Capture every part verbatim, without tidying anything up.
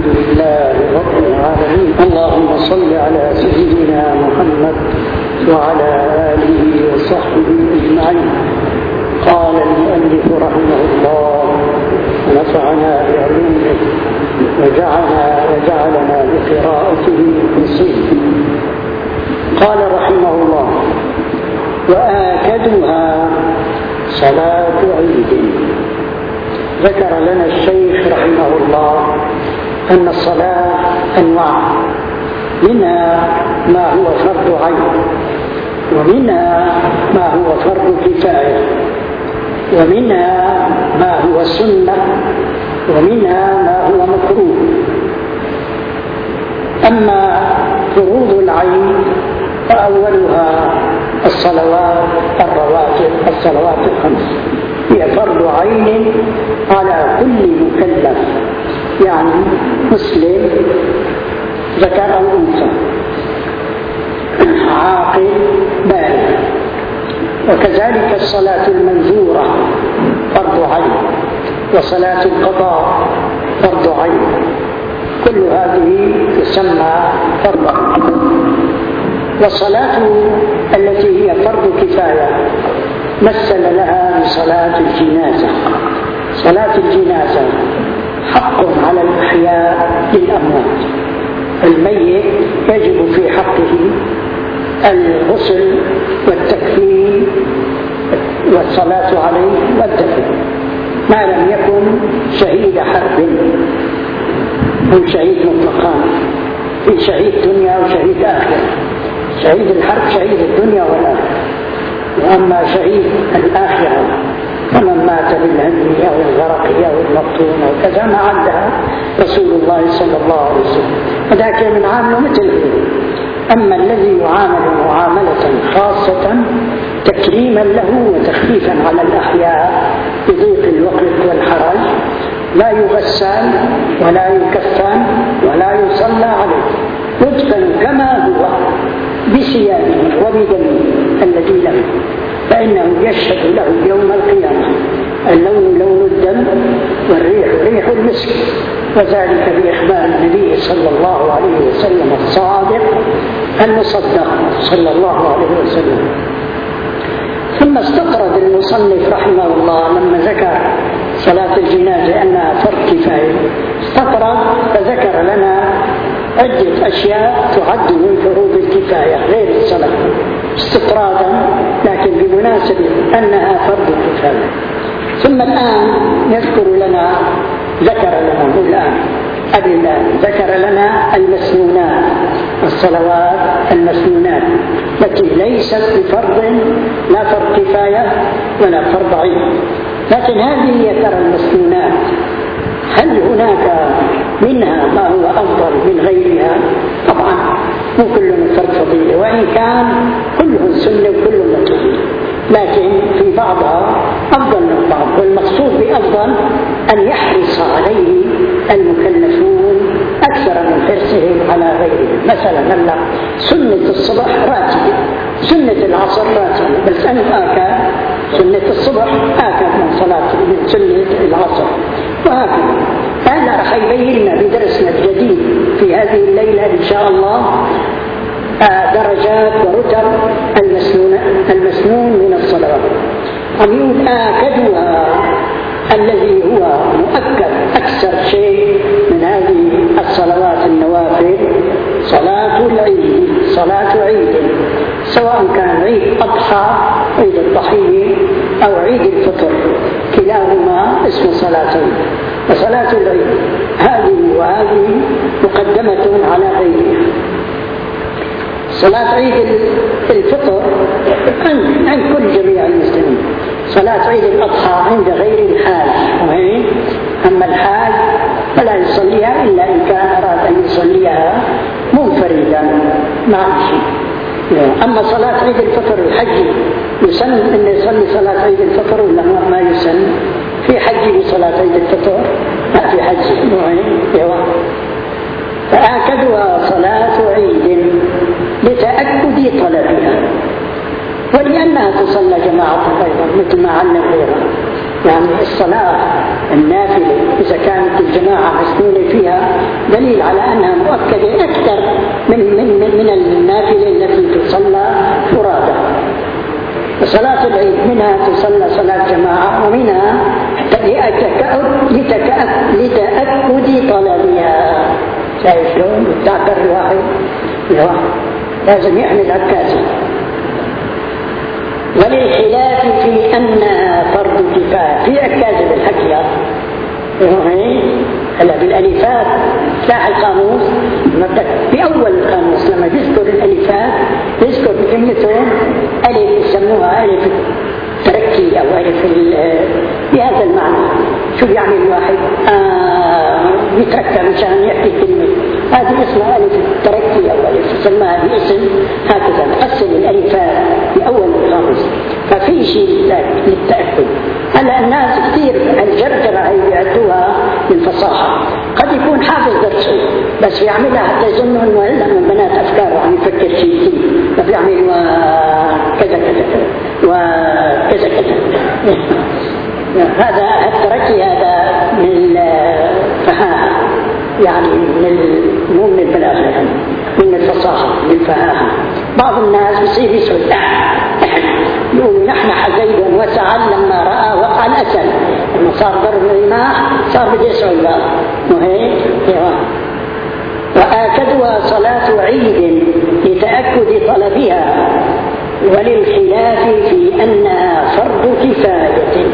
الحمد لله رب العالمين. اللهم صل على سيدنا محمد وعلى آله وصحبه أجمعين. قال المؤلف رحمه الله ونفعنا بعلومه وجعلنا وجعلنا بقراءته نصيب. قال رحمه الله: وآكدها صلاة عيد. ذكر لنا الشيخ رحمه الله أن الصلاة أنواع، منها ما هو فرض عين، ومنها ما هو فرض كفاية، ومنها ما هو سنة، ومنها ما هو مكروه. أما فروض العين فأولها الصلوات الرواتب، الصلوات الخمس هي فرض عين على كل مكلف، يعني مسلم ذكر أو أنثى، عاقل بالغ. وكذلك الصلاة المنذورة فرض عين، وصلاة القضاء فرض عين، كل هذه تسمى فرض عين. والصلاة التي هي فرض كفاية مثل لها بصلاة الجنازة. صلاة الجنازة حق على الأحياء للأموات. الميت يجب في حقه الغسل والتكفين والصلاة عليه والدفن، ما لم يكن شهيد حرب أو شهيد مطلقا، في شهيد دنيا وشهيد آخرة. شهيد الحرب شهيد الدنيا والآخرة، وأما شهيد الآخرة فمن مات بالهم أو الغرق أو المقتول أو كذا ما عدها رسول الله صلى الله عليه وسلم، فذاك من عامله مثله. أما الذي يعامل معاملة خاصة تكريما له وتخفيفا على الأحياء بضيق الوقت والحرج، لا يغسل ولا يكفن ولا يصلى عليه، يدفن كما هو بثيابه وبدمه الذي له، فإنه يشهد له يوم القيامة اللون لون الدم والريح ريح المسك، وذلك بإخبار النبي صلى الله عليه وسلم الصادق المصدق صلى الله عليه وسلم. ثم استطرد المصنف رحمه الله لما ذكر صلاة الجنازة أنها فرض كفاية، استطرد فذكر لنا عدة أشياء تعد من فروض الكفاية غير الصلاة استطرادا، لكن بمناسبة أنها فرض كفاية. ثم الآن يذكر لنا ذكر لنا الآن الآن ذكر لنا المسنونات، الصلوات المسنونات التي ليست بفرض، لا فرض كفاية ولا فرض عين، لكن هذه هي ترى المسنونات. هل هناك منها ما هو أفضل من غيرها؟ طبعا مو كل فرض فضيلة، وإن كان كلهم سنة وكلهم مطلوب، لكن في بعضها أفضل من بعض. والمقصود بأفضل أن يحرص عليه المكلفون أكثر من حرصهم على غيرهم. مثلا هلا سنة الصبح راتبة، سنة العصر راتبة، بس أنا آكل سنة الصبح آكل من صلاة من سنة العصر، وهكذا. هذا رح يبين لنا بدرسنا الجديد في هذه الليلة إن شاء الله درجات ورتب المسنون المسنون من الصلوات. أم يقول آكدها الذي هو مؤكد أكثر شيء من هذه الصلوات النوافل صلاة العيد. صلاة عيد سواء كان عيد أضحى عيد الضحية أو عيد الفطر، كلاهما اسم صلاة عيد. وصلاة العيد هذه وهذه مقدمة على غيرها. صلاة عيد الفطر عند كل جميع المسلمين، صلاة عيد الأضحى عند غير الحاج، أما الحاج فلا يصليها إلا إن كان أراد أن يصليها منفردا مع شيء. أما صلاة عيد الفطر الحج يسن أن يصلي صلاة عيد الفطر ولا ما يسن؟ في حج صلاة عيد الفطر ما في حج، فآكدها صلاة عيد لتأكد طلبها، ولأنها تصلى جماعة أيضا مثل ما علم غيرها. يعني الصلاة النافلة إذا كانت الجماعة مسنونة فيها دليل دليل على أنها مؤكدة أكثر من من من النافلة التي تصلى فرادى. صلاة العيد منها تصلى صلاة جماعة، ومنها لتأكد طلبها. شايف شلون يتعبر الواحد؟ لازم يعمل عكازة. وللخلاف في أنها فرض كفاية، في عكازة بالحكي هلا بالألفات. تلاحظ القاموس في أول القاموس لما يذكر الألفات يذكر بجملتهم ألف يسموها ألف تركي أو ألف بهذا المعنى. شو بيعمل الواحد؟ آه يتركى مشان يحكي كلمة، هذه اسمها ألف تركي أو ألف يسمىها باسم هكذا. تقسم الألفات في أول القاموس، ففي شيء للتأكد. هلا الناس كثير الجرجرة هي بيعدوها بالفصاحة، قد يكون حافظ درسه بس يعملها حتى يظنوا انه هلا من بنات افكاره عم يفكر شيء جديد، فبيعمل وكذا كذا وكذا كذا. هذا التركي هذا من الفهاهة، يعني من مو من البلاغة، يعني من الفصاحة من الفهاهة. بعض الناس بصير يسأل يقول نحن حزيدا وسعا لما رأى وقع الأسد، لما صار ضرب الرماح صار بده يسعد بقى وهيك. وآكدها صلاة عيد لتأكد طلبها، وللخلاف في أنها فرض كفاية.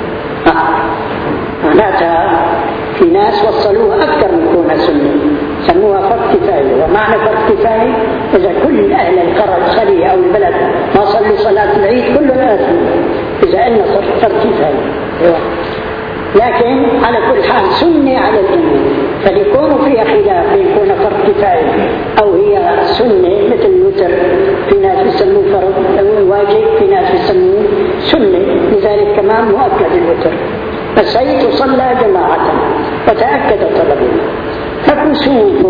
معناتها في ناس وصلوها أكثر من كونها سنة، سموها فرض كفاية. ومعنى فرض كفاية إذا كل أهل القرى الخلية أو البلد ما صلوا صلاة العيد كلنا آثم، إذا قلنا فرض كفاية. لكن على كل حال سنة على الجميع، فليكون فيها خلاف بين كونها فرض كفاية أو هي سنة مثل الوتر. في ناس يسموه فرض واجب، في ناس يسموه سنة، لذلك كمان مؤكد الوتر. فالسيد تصلى جماعة وتأكد طلبه. فكسوف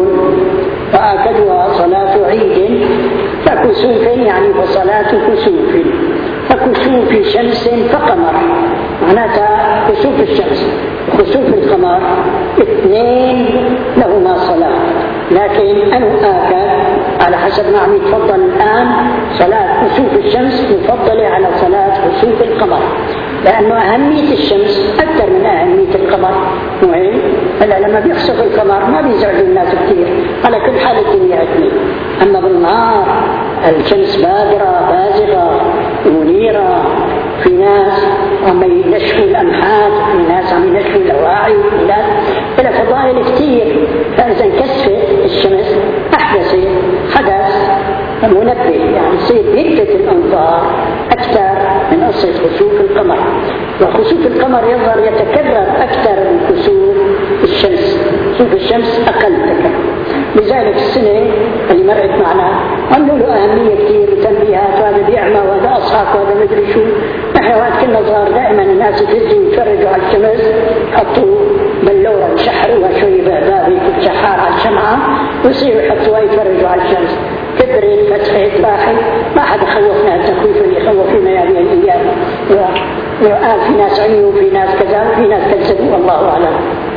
فآكدها صلاة عيد، فكسوف يعني فصلاة كسوف، فكسوف شمس فقمر. معناتها كسوف الشمس وكسوف القمر اثنين لهما صلاة، لكن أنا آكد على حسب ما عم يتفضل الآن صلاة كسوف الشمس مفضلة على صلاة كسوف القمر، لأنه أهمية الشمس أكثر من أهمية القمر. وين؟ هلا لما بيخسف القمر ما بيزعجوا الناس كثير، على كل حال الدنيا أثنين. أما بالنهار الشمس بادرة بازغة منيرة، في ناس عم ينشفوا الأمحات، في ناس عم ينشفوا الأواعي، في ناس إلى فضائل كثير. فإذا انكسفت الشمس أحدثت حدث منبه، يعني يصير بيلفت الأنظار أكثر من قصة خسوف القمر. وخسوف القمر يظهر يتكرر أكثر من خسوف الشمس، خسوف الشمس أقل تكرر. لذلك السنة اللي مرت معنا عملوا له أهمية كثير وتنبيهات، وهذا بيعمى وهذا أصحاب وهذا مدري شو. نحن وقت كنا صغار دائما الناس يفزوا ويتفرجوا على الشمس، حطوا بلورة يشحروها شوي بهذا هيك شحار على الشمعة ويصيروا يحطوها يتفرجوا على الشمس. كبرين فتحت راحت، ما حدا خوفنا التخويف اللي خوفنا هذه الأيام. وقال في ناس عميوا وفي ناس كذا وفي ناس كذبوا، الله أعلم.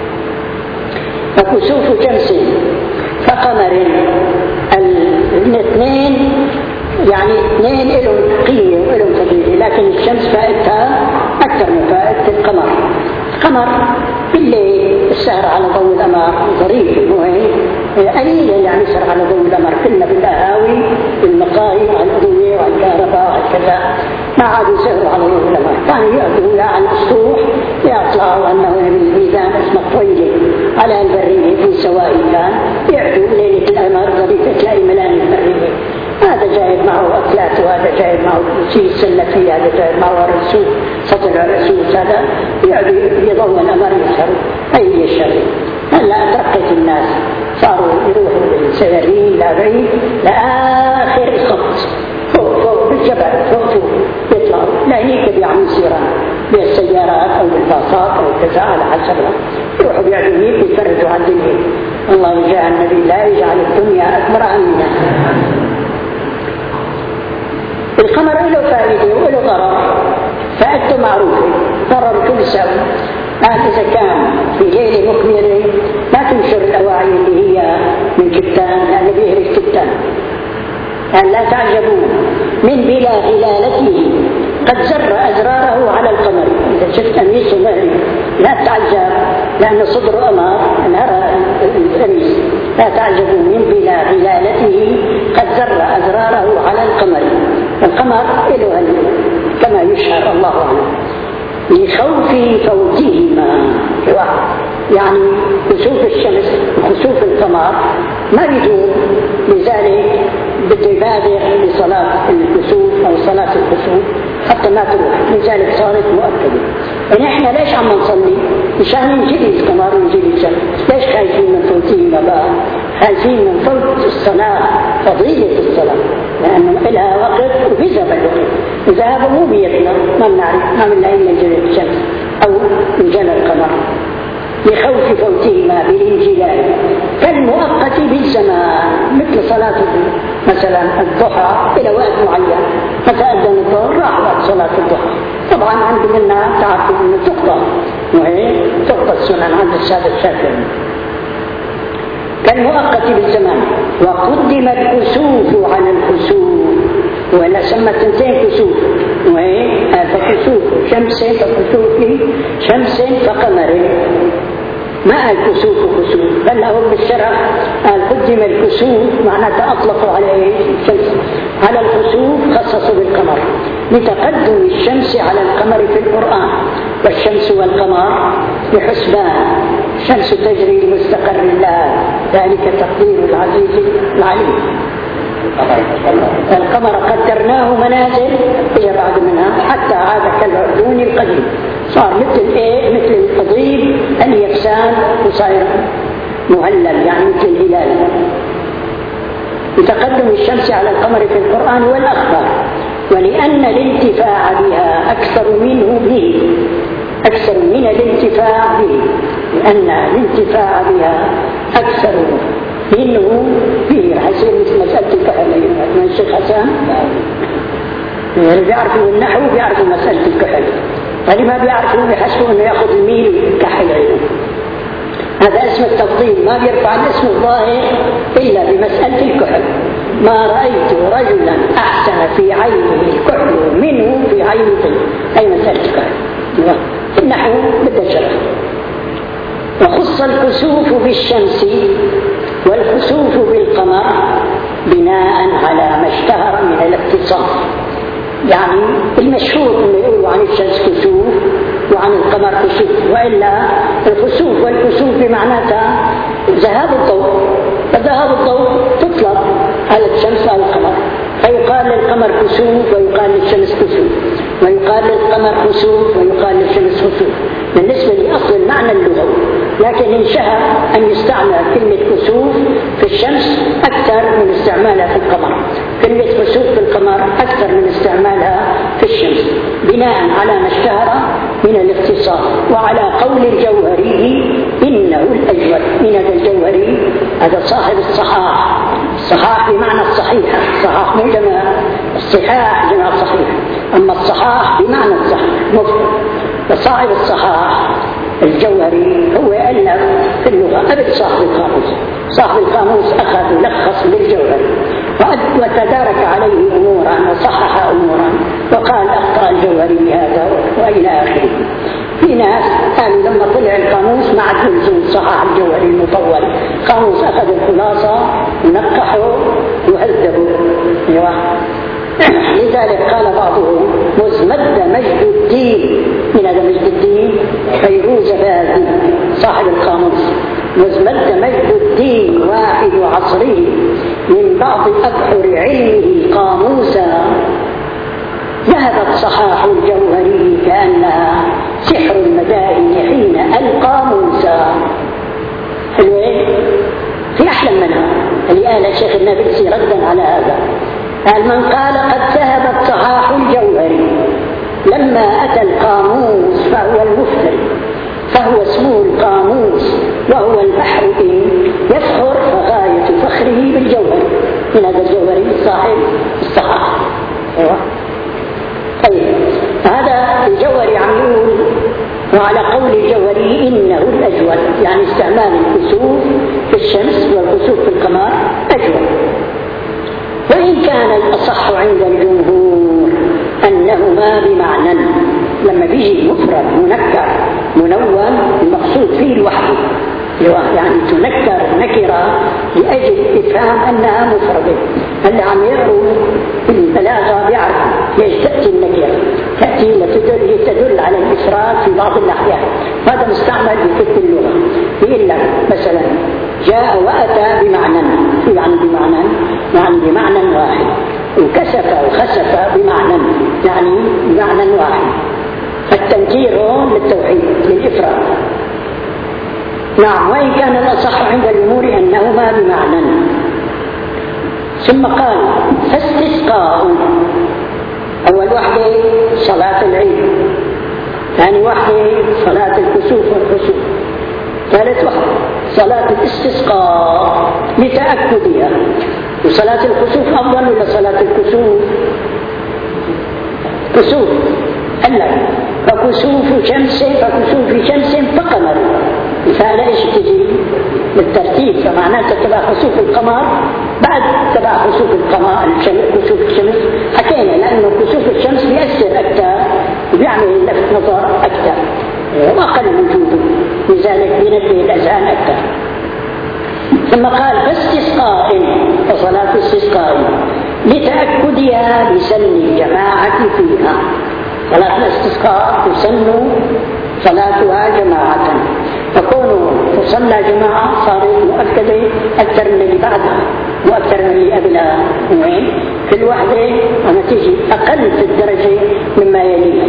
فكسوف شمس فقمر، الاثنين يعني اثنين لهم قيمة ولهم فضيلة، لكن الشمس فائدتها أكثر من فائدة القمر. القمر بالليل السهر على ضوء القمر ظريف مهم قليلا، يعني السهر على ضوء القمر كنا بالقهاوي بالمقاهي وعلى الأضوية وعلى الكهرباء وكذا، ما عادوا يسهروا على ضوء القمر. كانوا يأتوا على السطوح يطلعوا أنه بالميزان اسمه طويلة على البرية في سوائل، كان يعدوا ليلة القمر ظريفة تلاقي ملان البرية. هذا جايب معه أكلات وهذا جايب معه شيء سنة فيه، هذا جايب معه رسول سطر الرسول، هذا يعدوا يضوى الأمر يسهروا. أي الشر هلا ترقت الناس صاروا يروحوا بالسيارين لا بعيد لآخر الخط فوق فوق بالجبل فوق فوق يطلعوا لا هيك بيعملوا سيران بالسيارات أو بالباصات أو كذا على حسبها، يروحوا بيعدوا هيك يتفرجوا على الدنيا. الله يجعل النبي لا يجعل الدنيا أكبر همنا. القمر له فائدة وله ضرر، فائدته معروفة، ضرر كل سوء. إذا كان في ليلة مكملة ما تنشر الأواعي اللي هي أن لا تعجبوا من بلا هلالته قد زر أزراره على القمر. إذا شفت أميس مهري لا تعجب لأن صدر أمر نرى الأميس، لا تعجبوا من بلا هلالته قد زر أزراره على القمر. القمر إله كما يشهر الله عنه لخوف فوتهما، يعني كسوف الشمس وكسوف القمر ما بدون، لذلك بده يبادر لصلاة الكسوف أو صلاة الكسوف حتى ما تروح، لذلك صارت مؤكدة. يعني احنا ليش عم نصلي؟ مشان نجري القمر ونجري الشمس. ليش خايفين من فوتهما بقى؟ خايفين من فوت الصلاة، فضيلة الصلاة، لأنه لها وقت وبذهب الوقت، وذهب مو بيدنا، ما بنعرف، ما بنلاقي إلا جري الشمس أو انجلى القمر. لخوف فوتهما بالانجلال كالمؤقت بالزمان، مثل صلاة مثلا الضحى إلى وقت معين، فتأذن الظهر راح وقت صلاة الضحى. طبعا عندنا منا تعرفوا أنه تقطع، وهي تقطع السنن عند السادة الشافعي. كالمؤقت بالزمان. وقدم الكسوف على الكسوف، ولا سمى تنتين كسوف، وهي فكسوف شمس فكسوف شمس فقمر، ما الكسوف كسوف، بل هو بالشرع قال قدم الكسوف معناته أطلقوا عليه الشمس على الكسوف، خصصوا بالقمر لتقدم الشمس على القمر في القرآن. والشمس والقمر بحسبان، الشمس تجري لمستقر لها، ذلك تقدير العزيز العليم. القمر قدرناه منازل هي بعد منها حتى عاد كالعرجون القديم، صار مثل ايه؟ مثل القضيب اليابسان، وصاير مهلل يعني مثل الهلال. بتقدم الشمس على القمر في القرآن والأخبار. ولأن الانتفاع بها أكثر منه به، أكثر من الانتفاع به، لأن الانتفاع بها أكثر منه به. حسين مثل مسألة الكحل من الشيخ حسان، اللي بيعرفوا النحو بيعرفوا مسألة الكحل، اللي ما بيعرفوا بيحسبوا انه ياخذ الميل كحل عينه. هذا اسم التفضيل، ما بيرفع الاسم الظاهر إلا بمسألة الكحل. ما رأيت رجلا أحسن في عينه الكحل منه في عين طيب، أي مسألة الكحل في النحو بالشرح. وخص الكسوف بالشمس والكسوف بالقمر بناء على ما اشتهر من الاتصال. يعني المشهور انه يقولوا عن الشمس كسوف وعن القمر كسوف، والا الكسوف والكسوف بمعناتها ذهاب الضوء، فذهاب الضوء تطلق على الشمس على القمر، فيقال للقمر كسوف ويقال للشمس كسوف، ويقال للقمر كسوف ويقال للشمس كسوف بالنسبة لأصل المعنى اللغوي. لكن انشهر أن يستعمل كلمة كسوف في الشمس أكثر من استعمالها في القمر، كلمة كسوف في القمر أكثر من استعمالها في الشمس، بناء على ما اشتهر من الاختصاص. وعلى قول الجوهري إنه الأجود. من هذا الجوهري؟ هذا صاحب الصحاح. الصحاح بمعنى الصحيح، الصحاح مو جمع الصحاح جمع الصحيح، أما الصحاح بمعنى الصحيح مفرد. فصاحب الصحاح الجوهري هو ألف في اللغة قبل صاحب القاموس. صاحب القاموس أخذ لخص للجوهري وتدارك عليه أمورا وصحح أمورا وقال أخطأ الجوهري بهذا وإلى آخره. في ناس قالوا لما طلع القاموس ما عاد يلزم صحح الجوهري المطول، قاموس أخذ الخلاصة ونقحه وهذبه. لذلك قال بعضهم مزمد مجد الدين. من هذا مجد الدين؟ فيروز بازي صاحب القاموس. مزمد مجد الدين واحد عصره من بعض أبحر علمه قاموسا، ذهبت صحاح الجوهري كأنها سحر المدائن حين القاموسا. حلوين؟ في أحلى منها اللي قال الشيخ النابلسي ردا على هذا، قال من قال قد ذهبت صحاح الجوهري لما أتى القاموس فهو المفتري، فهو اسمه القاموس وهو البحر إن يفخر فغاية فخره بالجوهري. من هذا الجوهري صاحب الصحاح. أيوة. طيب هذا الجوهري عم يقول وعلى قول الجوهري إنه الأجود، يعني استعمال الكسوف في الشمس والكسوف في القمر أجود. وإن وكان الأصح عند الجمهور أنهما بمعنى. لما بيجي مفرد منكر منون المقصود فيه لوحده، يعني تنكر نكرة لأجل إفهام أنها مفردة. اللي عم يقروا البلاغة بيعرف ليش تأتي النكرة، تأتي لتدل, لتدل على الإفراد في بعض الأحيان. هذا مستعمل بكتب اللغة. يقول لك مثلا جاء وأتى بمعنى، يعني بمعنى يعني بمعنى واحد، وكسف وخسف بمعنى يعني بمعنى واحد. فالتنكير للتوحيد للإفراد. نعم، وإن كان الأصح عند الجمهور أنهما بمعنى. ثم قال فاستسقاء، أول واحدة صلاة العيد، ثاني واحدة صلاة الكسوف والخسوف، ثالث واحدة صلاة الاستسقاء لتأكدها. وصلاة الكسوف أفضل ولا صلاة الكسوف؟ كسوف ألا فكسوف شمس فكسوف شمس فقمر، فعلى إيش تجي بالترتيب، فمعناته تبع خسوف القمر بعد تبع خسوف القمر كسوف الشمس. حكينا لأنه كسوف الشمس بيأثر أكثر وبيعمل لفت نظر أكثر وأقل وجوده، لذلك بينبه الأذهان أكثر. ثم قال فاستسقاء وصلاة استسقاء لتأكدها بسن الجماعة فيها. صلاة الاستسقاء تسن صلاتها جماعة، فكونه تصلى جماعة صارت مؤكدة أكثر من اللي بعدها وأكثر من اللي قبلها. وين كل واحدة أنا تيجي أقل في الدرجة مما يليها،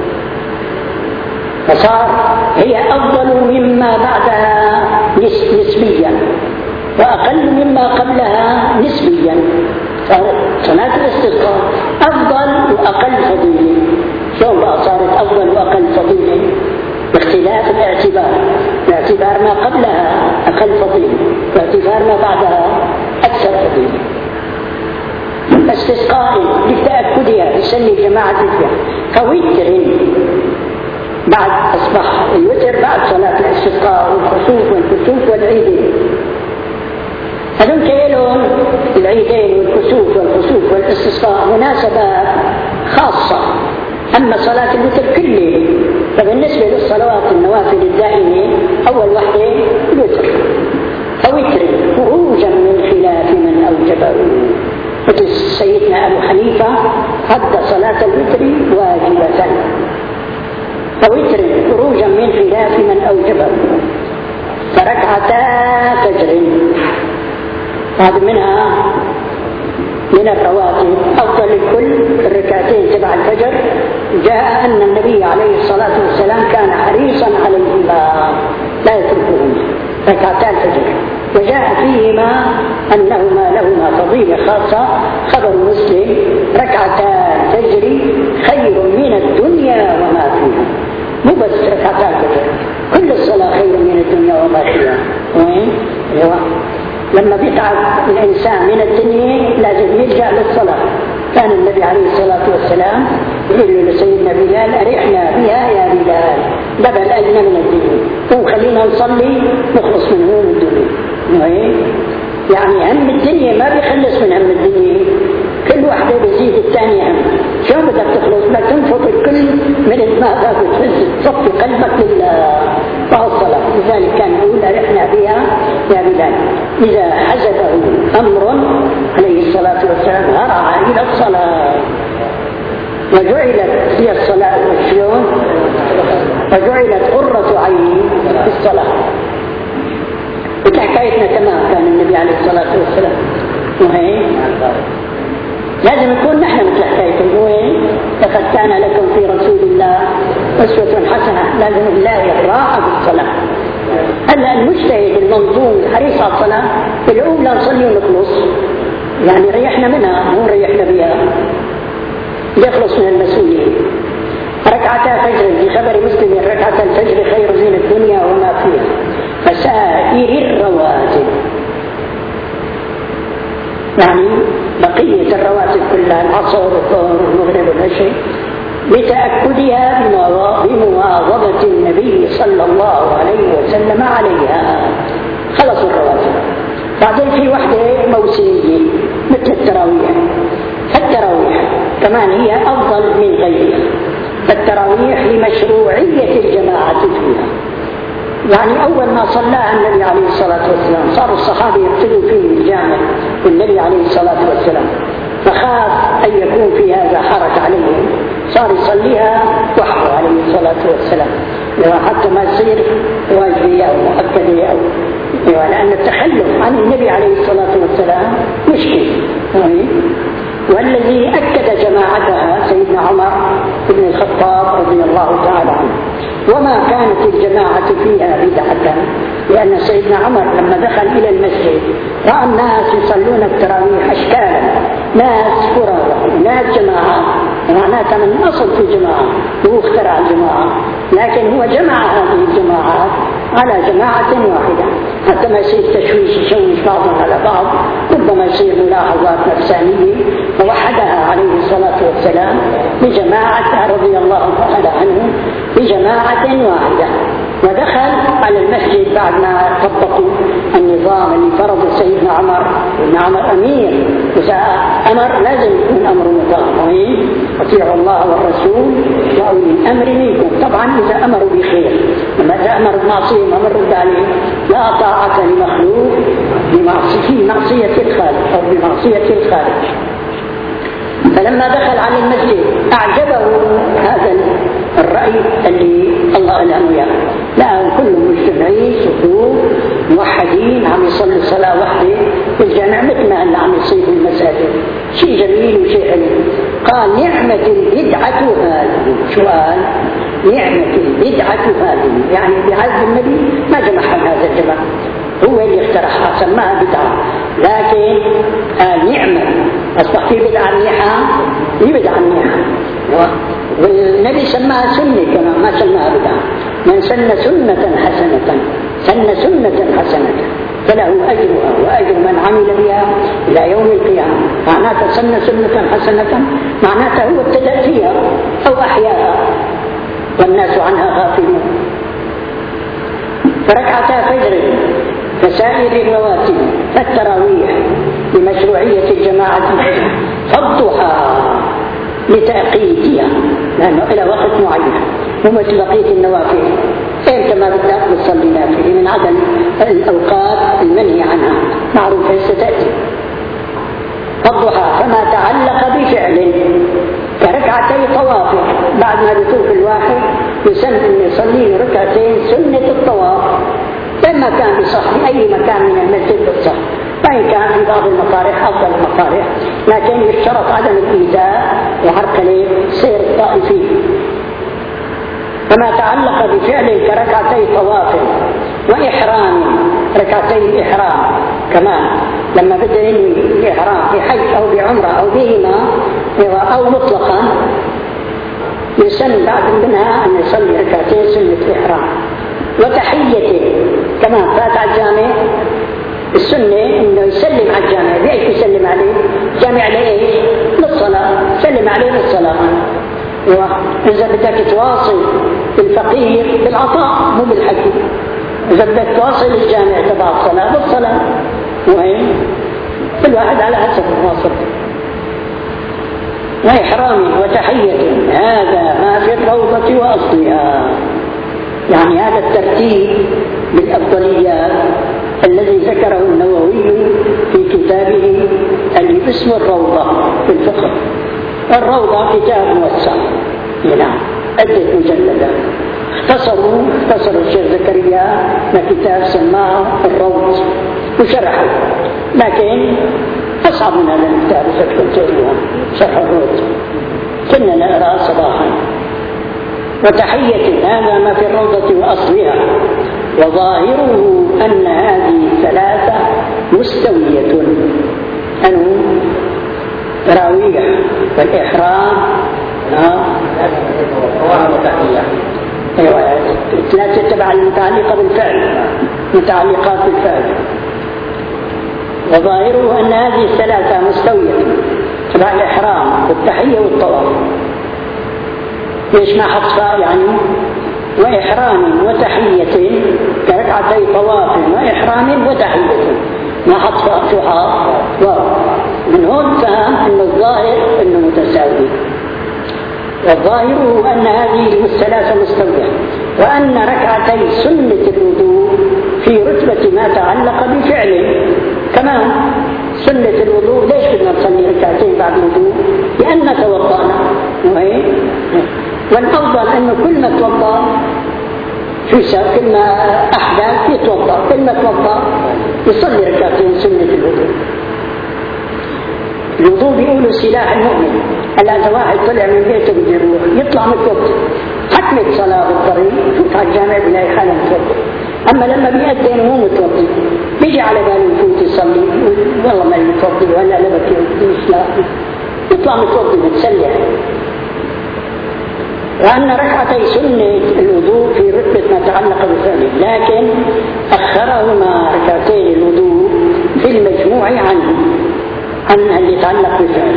فصار هي أفضل مما بعدها نسبيا وأقل مما قبلها نسبيا. صلاة الاستسقاء أفضل وأقل فضيلة. شو بقى صارت أفضل وأقل فضيلة؟ باختلاف الاعتبار، باعتبار ما قبلها أقل فضيلة، باعتبار ما بعدها أكثر فضيلة. استسقاء لتأكدها بسن الجماعة فيها كوتر بعد أصبح الوتر بعد صلاة الاستسقاء والخسوف والكسوف والعيدين. هذول كيلون العيدين والكسوف والخسوف والاستسقاء مناسبات خاصة. أما صلاة الوتر كله فبالنسبة للصلوات النوافل الدائمة أول واحدة الوتر فوتر خروجا من خلاف من أوجبه. مثل سيدنا أبو حنيفة حد صلاة الوتر واجبة، فوتر خروجا من خلاف من أوجبه. فركعتا فجر هذا منها من الرواتب أفضل الكل الركعتين تبع الفجر. جاء أن النبي عليه الصلاة والسلام كان حريصا عليهما لا يتركهما ركعتا الفجر، وجاء فيهما أنهما لهما فضيلة خاصة. خبر مسلم ركعتا الفجر خير من الدنيا وما فيها. مو بس ركعتا الفجر، كل الصلاة خير من الدنيا وما فيها. وين؟ أيوة. لما بيتعب الإنسان من الدنيا لازم يرجع للصلاة. كان النبي عليه الصلاة والسلام يقول لسيدنا بلال أرحنا بها يا بلال، دبل أجنا من الدنيا، قوم خلينا نصلي نخلص من هموم الدنيا. يعني هم الدنيا ما بيخلص من هم الدنيا، كل واحدة بيزيد الثانية هم. شو بدك تخلص؟ ما تنفض الكل من الدماغ تصفي قلبك لله مع الصلاة. لذلك كان يقول أرحنا بها يا بلال. إذا حزبه أمر عليه الصلاة والسلام هرع إلى الصلاة، وجعلت هي الصلاة والشيون وجعلت قرة عيني في الصلاة. وحكايتنا تمام كان النبي عليه الصلاة والسلام. وهي لازم نكون نحن مثل حكايته. وين لقد كان لكم في رسول الله أسوة حسنة. لازم نلاقي الراحة في الصلاة. هلا المجتهد المنظوم الحريص على الصلاة الأولى نصلي ونخلص، يعني ريحنا منها مو ريحنا بها، يخلص من المسؤولية. ركعتا فجر في خبر مسلم ركعتا الفجر خير من الدنيا وما فيها. فسائر الرواتب يعني بقية الرواتب كلها العصر والظهر والمغرب والعشاء لتأكدها بمواظبة النبي صلى الله عليه وسلم عليها. خلص الرواتب. بعدين في وحدة موسمية مثل التراويح، التراويح كمان هي أفضل من غيرها. التراويح لمشروعية الجماعة فيها، يعني أول ما صلاها النبي عليه الصلاة والسلام صار الصحابة يقتدوا فيه الجامع والنبي عليه الصلاة والسلام، فخاف أن يكون في هذا حرج عليهم، صار يصليها وحده عليه الصلاة والسلام حتى ما يصير واجبية أو مؤكدة أو لأن التخلف عن النبي عليه الصلاة والسلام مشكل. والذي أكد جماعتها سيدنا عمر بن الخطاب رضي الله تعالى عنه، وما كانت الجماعة فيها بدعة، لأن سيدنا عمر لما دخل إلى المسجد رأى الناس يصلون التراويح أشكالا، ناس فرادى ناس جماعة، معناتها من أصل في الجماعة، هو اخترع الجماعة، لكن هو جمع هذه الجماعات على جماعة واحدة حتى ما يصير تشويش يشوش بعضهم على بعض، ربما يصير ملاحظات نفسانية، فوحدها عليه الصلاة والسلام بجماعة رضي الله تعالى عنه بجماعة واحدة. ودخل على المسجد بعد ما طبقوا النظام اللي فرض سيدنا عمر، إن عمر أمير، وإذا أمر لازم يكون أمر مطاع، أطيعوا الله والرسول وأولي الأمر منكم. طبعا إذا أمروا بخير، لما إذا أمر بمعصية ما مرد عليه، لا طاعة لمخلوق بمعصية معصية الخالق أو بمعصية الخالق. فلما دخل على المسجد أعجبه هذا الرأي اللي الله ألهم إياه، لأن كلهم مجتمعين صفوف موحدين عم يصلوا صلاة واحدة في الجامع مثل ما هلا عم يصير في المساجد، شيء جميل وشيء حلو. قال نعمة البدعة هذه. شو قال؟ نعمة البدعة هذه، يعني بعهد النبي ما جمعها هذا الجمع، هو اللي اخترعها سماها بدعة، لكن آه نعمة أصبح في بدعة منيحة، هي بدعة منيحة، والنبي سماها سنة كمان ما سماها بدعة. من سن سنة حسنة سن سنة حسنة فله أجرها وأجر من عمل بها إلى يوم القيامة. معناتها سن سنة حسنة معناتها هو ابتدأ فيها أو أحياها والناس عنها غافلون. فركعتا فجر كسائر الرواتب التراويح بمشروعية الجماعة، فالضحى لتأقيتها لأنه إلى وقت معين، ومثل بقية النوافل إمتى ما بدك تصلي نافلة من عدد الأوقات المنهي عنها معروفة ستأتي. فالضحى فما تعلق بفعل كركعتي طواف، بعد ما يطوف الواحد يسن أن يصلي ركعتين سنة الطواف، إما كان بصح أي مكان من المسجد بالصح، وإن كان في بعض المطارح أفضل المطارح، لكن يشترط عدم الإيذاء وعرقلة سير الطائفين. فما تعلق بفعل كركعتي طواف وإحرام، ركعتي الإحرام كمان لما بدأ ينوي الإحرام في حج أو بعمرة أو بهما أو مطلقا يسن بعد منها أن يصلي ركعتين سنة الإحرام. وتحيته كمان فات على الجامع، السنة إنه يسلم على الجامع. ليش يسلم عليه؟ جامع لإيش؟ للصلاة، سلم عليه للصلاة. وإذا بدك تواصل بالفقير بالعطاء مو بالحكي، إذا بدك تواصل الجامع تبع الصلاة بالصلاة، وين كل واحد على حسب مواصلته. وإحرام وتحية هذا ما في الروضة وأصلها، يعني هذا الترتيب بالأفضليات الذي ذكره النووي في كتابه اللي اسمه الروضة في الفقه. الروضة كتاب موسع، نعم عدة مجلدات، اختصروا اختصر الشيخ زكريا كتاب سماه الروض وشرحه، لكن أصعب من هذا الكتاب فتكون شرح الروض كنا نقرأ صباحا. وتحية هذا ما في الروضة وأصلها، وظاهره أن هذه الثلاثة مستوية، أنه تراويح والإحرام أيوة ثلاثة تبع المتعلقة بالفعل، متعلقات بالفعل. وظاهره أن هذه الثلاثة مستوية تبع الإحرام والتحية والطواف. ليش ما حط فاء يعني؟ وإحرام وتحية كركعتي طواف وإحرام وتحية، ما حط فاء شو حاط؟ واو من هون فهم أن الظاهر أنه متساوي، والظاهر هو أن هذه الثلاثة مستوية، وأن ركعتي سنة الوضوء في رتبة ما تعلق بفعله. كمان سنة الوضوء ليش بدنا نصلي ركعتين بعد الوضوء؟ لأن توضأنا، والأفضل أنه كل ما توضأ شو يسوي؟ كل ما أحدث يتوضأ، كل ما توضأ يصلي ركعتين سنة الوضوء. الوضوء بيقولوا سلاح المؤمن. هلا واحد طلع من بيته بده يروح يطلع متوضئ، حكمت صلاة بالطريق، فوت على الجامع بلاقي حاله متوضئ. أما لما بيأذن وهو متوضئ بيجي على باله يفوت يصلي، والله ما متوضئ ولا لبك يوديش، لا يطلع متوضئ متسلح. وأن ركعتي سنة الوضوء في رتبة ما تعلق بفعله، لكن أخرهما ركعتين الوضوء في المجموع عنه عن اللي يتعلق بفعله.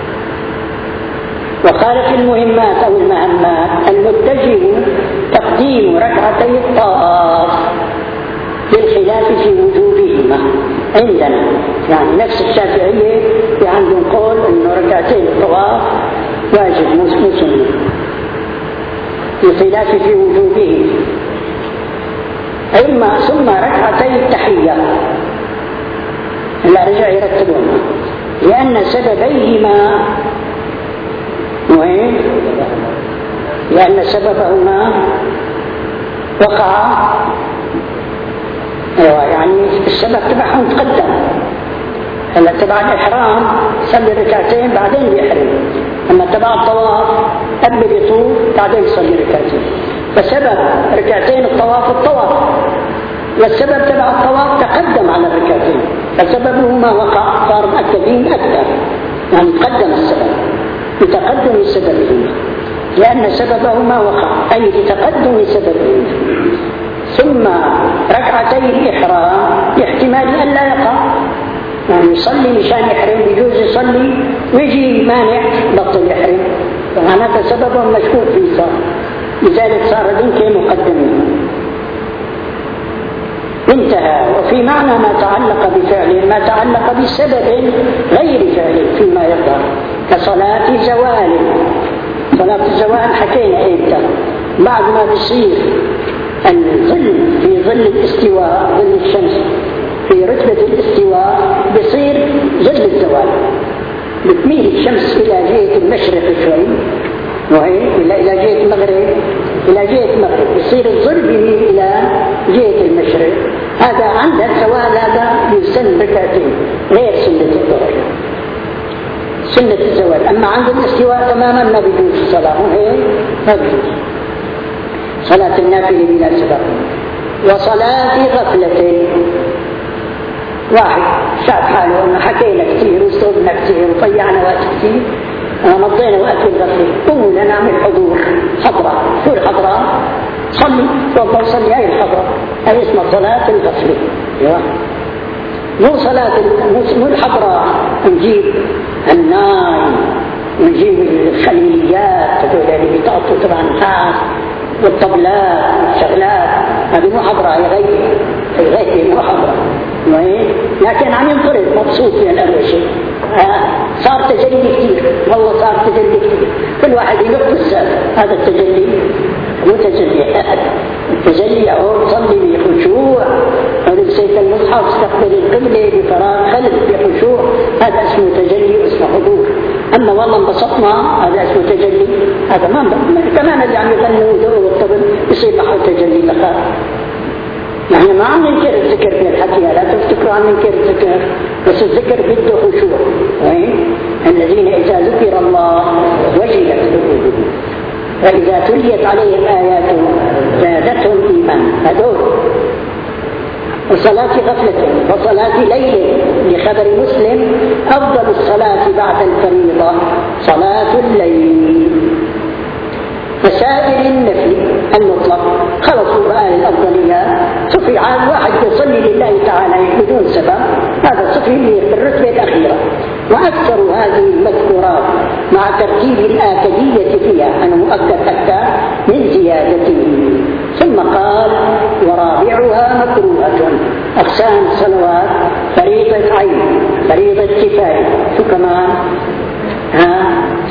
وقال في المهمات أو المهمات المتجه تقديم ركعتي الطواف للخلاف في وجوبهما عندنا، يعني نفس الشافعية في عندهم قول أنه ركعتين الطواف واجب مو سنة، للخلاف في وجوبه. إما ثم ركعتي التحية لا رجع يرتبون، لأن سببيهما وين؟ لأن سببهما وقع، أيوة يعني السبب تبعهم تقدم. هلا تبع الإحرام صلي ركعتين بعدين بيحرم، أما تبع الطواف قبل يطوف بعدين يصلي ركعتين. فسبب ركعتين الطواف الطواف، والسبب تبع الطواف تقدم على الركعتين، فسببهما وقع صار مؤكدين أكثر، يعني تقدم السبب بتقدم سببهما، لأن سببهما وقع أي بتقدم سببهما. ثم ركعتي الإحرام باحتمال أن لا يقع، يعني يصلي مشان يحرم، بيجوز يصلي ويجي مانع بطل يحرم، فمعناته سببهم مشكوك فيه صار، لذلك صار ذنك مقدمين. انتهى. وفي معنى ما تعلق بفعل ما تعلق بسبب غير فعل فيما يظهر كصلاة زوال. صلاة الزوال حكينا امتى؟ بعد ما بيصير الظل في ظل الاستواء، ظل الشمس في رتبة الاستواء بيصير ظل الزوال، بتميل الشمس إلى جهة المشرق شوي وهي إلى جهة المغرب، إلى جهة المغرب يصير الظل بيميل إلى جهة المشرق. هذا عند الزوال هذا يسن ركعتين غير سنة الظهر، سنة الزوال. أما عند الاستواء تماما ما بيجوز الصلاة، وهي ما بيجوز صلاة النافلة بلا سبب. وصلاة غفلة، واحد شاف حاله أنه حكينا كثير واستوبنا كثير وضيعنا وقت كثير، مضينا وقت الغفلة، قوموا لنا نعمل حضور حضرة. شو الحضرة؟ صلي توضأ صلي. هاي الحضرة هاي اسمها صلاة الغفلة. مو صلاة مو الحضرة نجيب الناي ونجيب الخليليات هذول اللي بيتقطوا تبع الناس والطبلات والشغلات، هذه مو حضرة، هي غيبة، هي غيبة مو حضرة. لكن عم ينطرد مبسوط من الأول شيء. صار تجلي كثير، والله صار تجلي كثير، كل واحد يلق السقف. هذا التجلي مو تجلي، التجلي أهو صلي بخشوع، ولبسيت المصحف استقبل القبلة بفراغ خلف بخشوع، هذا اسمه تجلي واسمه حضور. أما والله انبسطنا هذا اسمه تجلي، هذا ما كمان اللي عم يغنوا ذوق والطبل يصير معه تجلي لقاء. يعني ما عم ننكر الذكر في الحكي، لا تفتكروا عم ننكر الذكر، بس الذكر بده خشوع. الذين إذا ذكر الله وجلت قلوبهم وإذا تليت عليهم آياته زادتهم إيمانا. هذول. وصلاة غفلة وصلاة ليل، لخبر مسلم أفضل الصلاة بعد الفريضة صلاة الليل. وسائر النفل المطلق خلصوا بقى الأفضليات، صفي عام واحد يصلي لله تعالى بدون سبب، هذا صفي في الرتبة الأخيرة. وأكثر هذه المذكورات مع ترتيب الآكدية فيها أنا مؤكد أكثر من زيادته. ثم قال ورابعها مكروهة. أقسام الصلوات: فريضة عين، فريضة كفاية، شكرا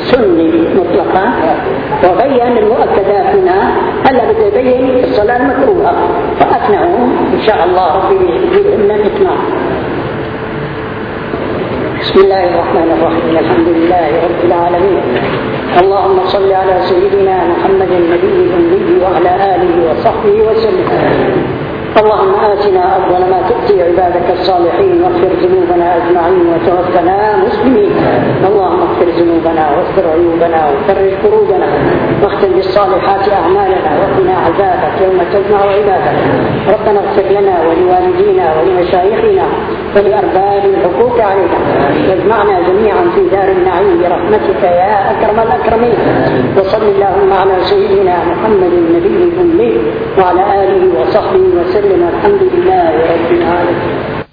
سني مطلقا، وبين المؤكدات هنا. هلا بده يبين الصلاة المكروهة، فأقنعهم إن شاء الله ربي يجيبهم من الإقناع. بسم الله الرحمن الرحيم. الحمد لله رب العالمين. اللهم صل على سيدنا محمد النبي الأمي وعلى آله وصحبه وسلم. اللهم آتنا أفضل ما تؤتي عبادك الصالحين، واغفر ذنوبنا أجمعين، وتوفنا مسلمين. اللهم اغفر ذنوبنا واستر عيوبنا وفرج كروبنا، واختم بالصالحات أعمالنا، وقنا عذابك يوم تجمع عبادك. ربنا اغفر لنا ولوالدينا ولمشايخنا ولأرباب الحقوق علينا، واجمعنا جميعا في دار النعيم برحمتك يا أكرم الأكرمين. وصل اللهم على سيدنا محمد النبي الأمي وعلى آله وصحبه وسلم. الحمد لله رب العالمين.